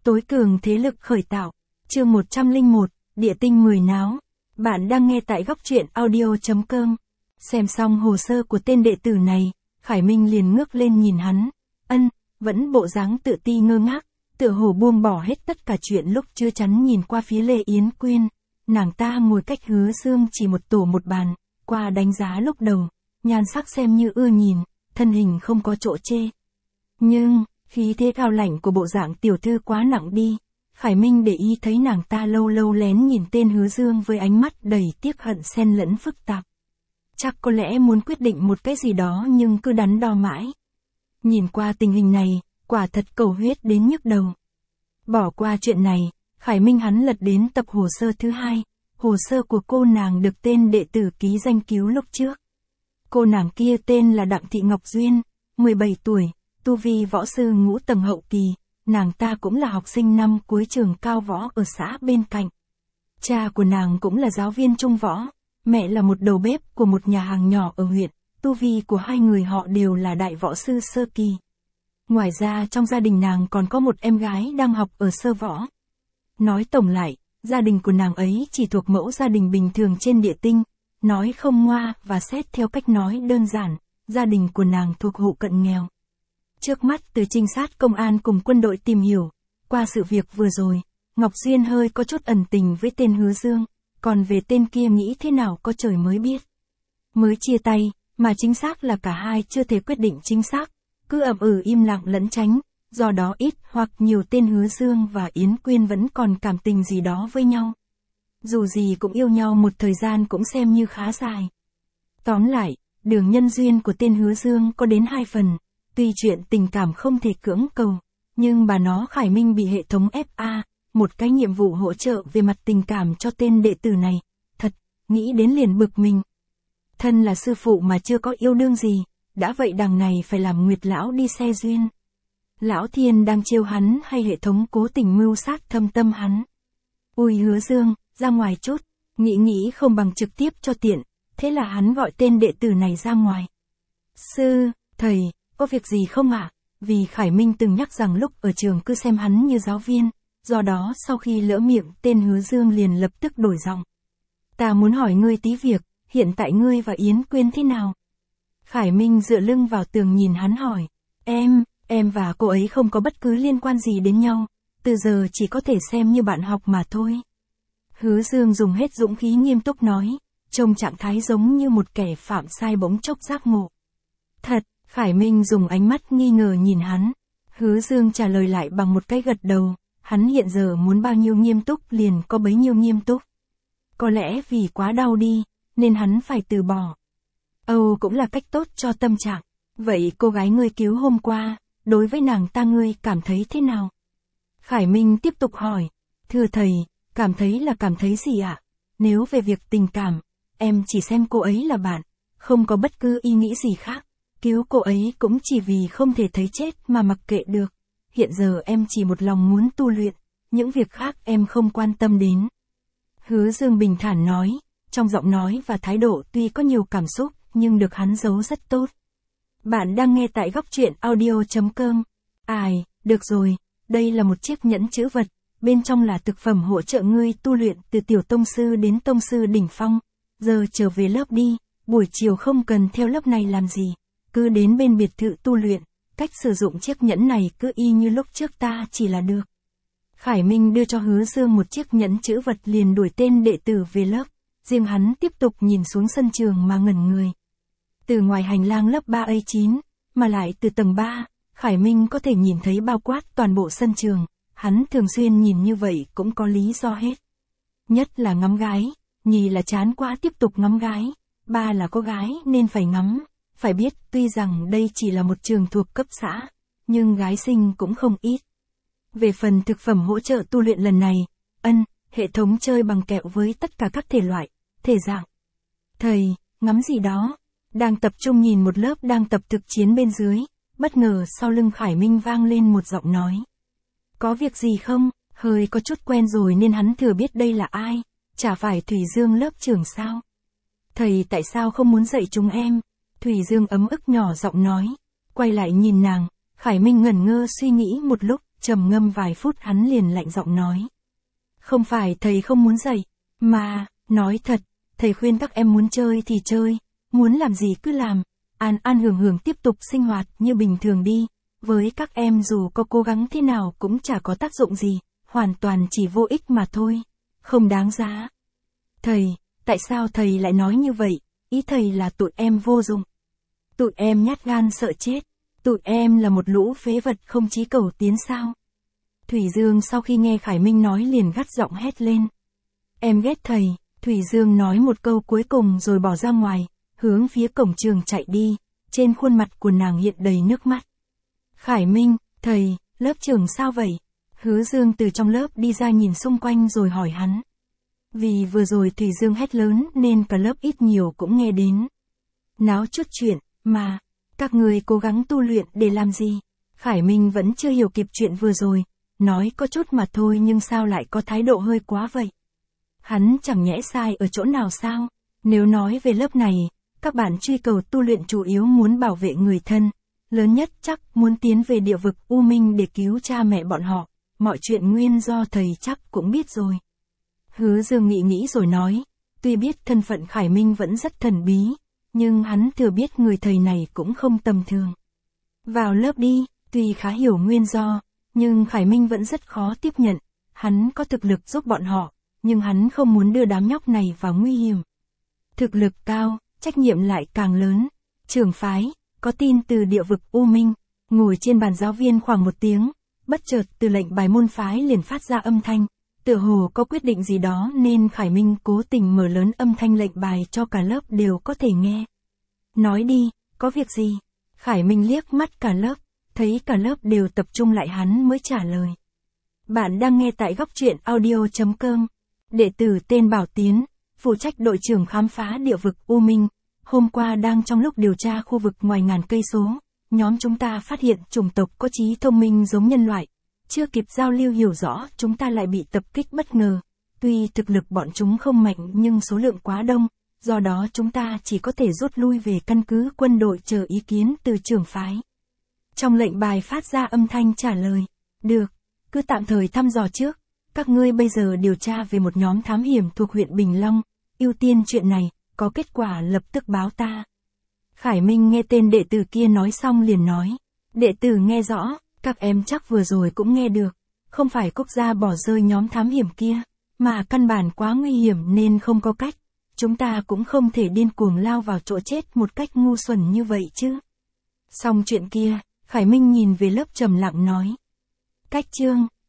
Tối cường thế lực khởi tạo. Chương 101, Địa tinh 10 náo. Bạn đang nghe tại góc truyện audio.com. Xem xong hồ sơ của tên đệ tử này, Khải Minh liền ngước lên nhìn hắn. Vẫn bộ dáng tự ti ngơ ngác, tựa hồ buông bỏ hết tất cả chuyện lúc chưa chắn nhìn qua phía Lê Yến Quyên. Nàng ta ngồi cách Hứa Dương chỉ một tổ một bàn, qua đánh giá lúc đầu, nhan sắc xem như ưa nhìn, thân hình không có chỗ chê. Nhưng, khí thế cao lãnh của bộ dạng tiểu thư quá nặng đi. Khải Minh để ý thấy nàng ta lâu lâu lén nhìn tên Hứa Dương với ánh mắt đầy tiếc hận xen lẫn phức tạp. Chắc có lẽ muốn quyết định một cái gì đó nhưng cứ đắn đo mãi. Nhìn qua tình hình này, quả thật cầu huyết đến nhức đầu. Bỏ qua chuyện này, Khải Minh hắn lật đến tập hồ sơ thứ 2, hồ sơ của cô nàng được tên đệ tử ký danh cứu lúc trước. Cô nàng kia tên là Đặng Thị Ngọc Duyên, 17 tuổi, tu vi võ sư ngũ tầng hậu kỳ, nàng ta cũng là học sinh năm cuối trường cao võ ở xã bên cạnh. Cha của nàng cũng là giáo viên trung võ, mẹ là một đầu bếp của một nhà hàng nhỏ ở huyện, tu vi của hai người họ đều là đại võ sư sơ kỳ. Ngoài ra trong gia đình nàng còn có một em gái đang học ở sơ võ. Nói tổng lại, gia đình của nàng ấy chỉ thuộc mẫu gia đình bình thường trên địa tinh, nói không ngoa và xét theo cách nói đơn giản, gia đình của nàng thuộc hộ cận nghèo. Trước mắt từ trinh sát công an cùng quân đội tìm hiểu, qua sự việc vừa rồi, Ngọc Duyên hơi có chút ẩn tình với tên Hứa Dương, còn về tên kia nghĩ thế nào có trời mới biết. Mới chia tay, mà chính xác là cả hai chưa thể quyết định chính xác, cứ ậm im lặng lẫn tránh, do đó ít hoặc nhiều tên Hứa Dương và Yến Quyên vẫn còn cảm tình gì đó với nhau. Dù gì cũng yêu nhau một thời gian cũng xem như khá dài. Tóm lại, đường nhân duyên của tên Hứa Dương có đến 2 phần. Tuy chuyện tình cảm không thể cưỡng cầu, nhưng bà nó Khải Minh bị hệ thống FA, một cái nhiệm vụ hỗ trợ về mặt tình cảm cho tên đệ tử này. Thật, nghĩ đến liền bực mình. Thân là sư phụ mà chưa có yêu đương gì, đã vậy đằng này phải làm Nguyệt lão đi xe duyên. Lão Thiên đang trêu hắn hay hệ thống cố tình mưu sát thâm tâm hắn? Ui Hứa Dương, ra ngoài chút, nghĩ không bằng trực tiếp cho tiện, thế là hắn gọi tên đệ tử này ra ngoài. Sư, thầy, có việc gì không ạ? Vì Khải Minh từng nhắc rằng lúc ở trường cứ xem hắn như giáo viên, do đó sau khi lỡ miệng tên Hứa Dương liền lập tức đổi giọng. Ta muốn hỏi ngươi tí việc, hiện tại ngươi và Yến Quyên thế nào? Khải Minh dựa lưng vào tường nhìn hắn hỏi. Em và cô ấy không có bất cứ liên quan gì đến nhau, từ giờ chỉ có thể xem như bạn học mà thôi. Hứa Dương dùng hết dũng khí nghiêm túc nói, trông trạng thái giống như một kẻ phạm sai bỗng chốc giác ngộ. Thật, Khải Minh dùng ánh mắt nghi ngờ nhìn hắn. Hứa Dương trả lời lại bằng một cái gật đầu, hắn hiện giờ muốn bao nhiêu nghiêm túc liền có bấy nhiêu nghiêm túc. Có lẽ vì quá đau đi, nên hắn phải từ bỏ. Âu cũng là cách tốt cho tâm trạng. Vậy cô gái ngươi cứu hôm qua, đối với nàng ta ngươi cảm thấy thế nào? Khải Minh tiếp tục hỏi, thưa thầy, cảm thấy là cảm thấy gì ạ? Nếu về việc tình cảm, em chỉ xem cô ấy là bạn, không có bất cứ ý nghĩ gì khác. Cứu cô ấy cũng chỉ vì không thể thấy chết mà mặc kệ được. Hiện giờ em chỉ một lòng muốn tu luyện, những việc khác em không quan tâm đến. Hứa Dương bình thản nói, trong giọng nói và thái độ tuy có nhiều cảm xúc, nhưng được hắn giấu rất tốt. Bạn đang nghe tại góc truyện audio.com. Được rồi, đây là một chiếc nhẫn chữ vật, bên trong là thực phẩm hỗ trợ ngươi tu luyện từ tiểu tông sư đến tông sư đỉnh phong. Giờ trở về lớp đi, buổi chiều không cần theo lớp này làm gì. Cứ đến bên biệt thự tu luyện, cách sử dụng chiếc nhẫn này cứ y như lúc trước ta chỉ là được. Khải Minh đưa cho Hứa Dương một chiếc nhẫn chữ vật liền đuổi tên đệ tử về lớp, riêng hắn tiếp tục nhìn xuống sân trường mà ngẩn người. Từ ngoài hành lang lớp 3A9, mà lại từ tầng 3, Khải Minh có thể nhìn thấy bao quát toàn bộ sân trường, hắn thường xuyên nhìn như vậy cũng có lý do hết. Nhất là ngắm gái, nhì là chán quá tiếp tục ngắm gái, ba là có gái nên phải ngắm. Phải biết tuy rằng đây chỉ là một trường thuộc cấp xã, nhưng gái sinh cũng không ít. Về phần thực phẩm hỗ trợ tu luyện lần này, hệ thống chơi bằng kẹo với tất cả các thể loại, thể dạng. Thầy, ngắm gì đó? Đang tập trung nhìn một lớp đang tập thực chiến bên dưới, bất ngờ sau lưng Khải Minh vang lên một giọng nói. Có việc gì không? Hơi có chút quen rồi nên hắn thừa biết đây là ai, chả phải Thủy Dương lớp trưởng sao? Thầy tại sao không muốn dạy chúng em? Thủy Dương ấm ức nhỏ giọng nói, quay lại nhìn nàng, Khải Minh ngẩn ngơ suy nghĩ một lúc, trầm ngâm vài phút hắn liền lạnh giọng nói. Không phải thầy không muốn dạy, mà, nói thật, thầy khuyên các em muốn chơi thì chơi, muốn làm gì cứ làm, an an hưởng hưởng tiếp tục sinh hoạt như bình thường đi, với các em dù có cố gắng thế nào cũng chả có tác dụng gì, hoàn toàn chỉ vô ích mà thôi, không đáng giá. Thầy, tại sao thầy lại nói như vậy, ý thầy là tụi em vô dụng. Tụi em nhát gan sợ chết, tụi em là một lũ phế vật không chí cầu tiến sao. Thủy Dương sau khi nghe Khải Minh nói liền gắt giọng hét lên. Em ghét thầy, Thủy Dương nói một câu cuối cùng rồi bỏ ra ngoài, hướng phía cổng trường chạy đi, trên khuôn mặt của nàng hiện đầy nước mắt. Khải Minh, thầy, lớp trưởng sao vậy? Hứa Dương từ trong lớp đi ra nhìn xung quanh rồi hỏi hắn. Vì vừa rồi Thủy Dương hét lớn nên cả lớp ít nhiều cũng nghe đến. Náo chút chuyện, mà, các người cố gắng tu luyện để làm gì? Khải Minh vẫn chưa hiểu kịp chuyện vừa rồi, nói có chút mà thôi nhưng sao lại có thái độ hơi quá vậy? Hắn chẳng nhẽ sai ở chỗ nào sao? Nếu nói về lớp này, các bạn truy cầu tu luyện chủ yếu muốn bảo vệ người thân, lớn nhất chắc muốn tiến về địa vực U Minh để cứu cha mẹ bọn họ, mọi chuyện nguyên do thầy chắc cũng biết rồi. Hứa Dương nghĩ nghĩ rồi nói, tuy biết thân phận Khải Minh vẫn rất thần bí, nhưng hắn thừa biết người thầy này cũng không tầm thường. Vào lớp đi, tuy khá hiểu nguyên do, nhưng Khải Minh vẫn rất khó tiếp nhận, hắn có thực lực giúp bọn họ, nhưng hắn không muốn đưa đám nhóc này vào nguy hiểm. Thực lực cao, trách nhiệm lại càng lớn. Trưởng phái, có tin từ địa vực U Minh, ngồi trên bàn giáo viên khoảng một tiếng, bất chợt từ lệnh bài môn phái liền phát ra âm thanh, tựa hồ có quyết định gì đó nên Khải Minh cố tình mở lớn âm thanh lệnh bài cho cả lớp đều có thể nghe. Nói đi, có việc gì? Khải Minh liếc mắt cả lớp, thấy cả lớp đều tập trung lại hắn mới trả lời. Bạn đang nghe tại góc truyện audio.com. Đệ tử tên Bảo Tiến, phụ trách đội trưởng khám phá địa vực U Minh. Hôm qua đang trong lúc điều tra khu vực ngoài ngàn cây số, nhóm chúng ta phát hiện chủng tộc có trí thông minh giống nhân loại. Chưa kịp giao lưu hiểu rõ, chúng ta lại bị tập kích bất ngờ. Tuy thực lực bọn chúng không mạnh nhưng số lượng quá đông, do đó chúng ta chỉ có thể rút lui về căn cứ quân đội chờ ý kiến từ trưởng phái. Trong lệnh bài phát ra âm thanh trả lời, được, cứ tạm thời thăm dò trước, các ngươi bây giờ điều tra về một nhóm thám hiểm thuộc huyện Bình Long, ưu tiên chuyện này, có kết quả lập tức báo ta. Khải Minh nghe tên đệ tử kia nói xong liền nói, đệ tử nghe rõ, các em chắc vừa rồi cũng nghe được, không phải quốc gia bỏ rơi nhóm thám hiểm kia, mà căn bản quá nguy hiểm nên không có cách, chúng ta cũng không thể điên cuồng lao vào chỗ chết một cách ngu xuẩn như vậy chứ. Xong chuyện kia, Khải Minh nhìn về lớp trầm lặng nói, cách chương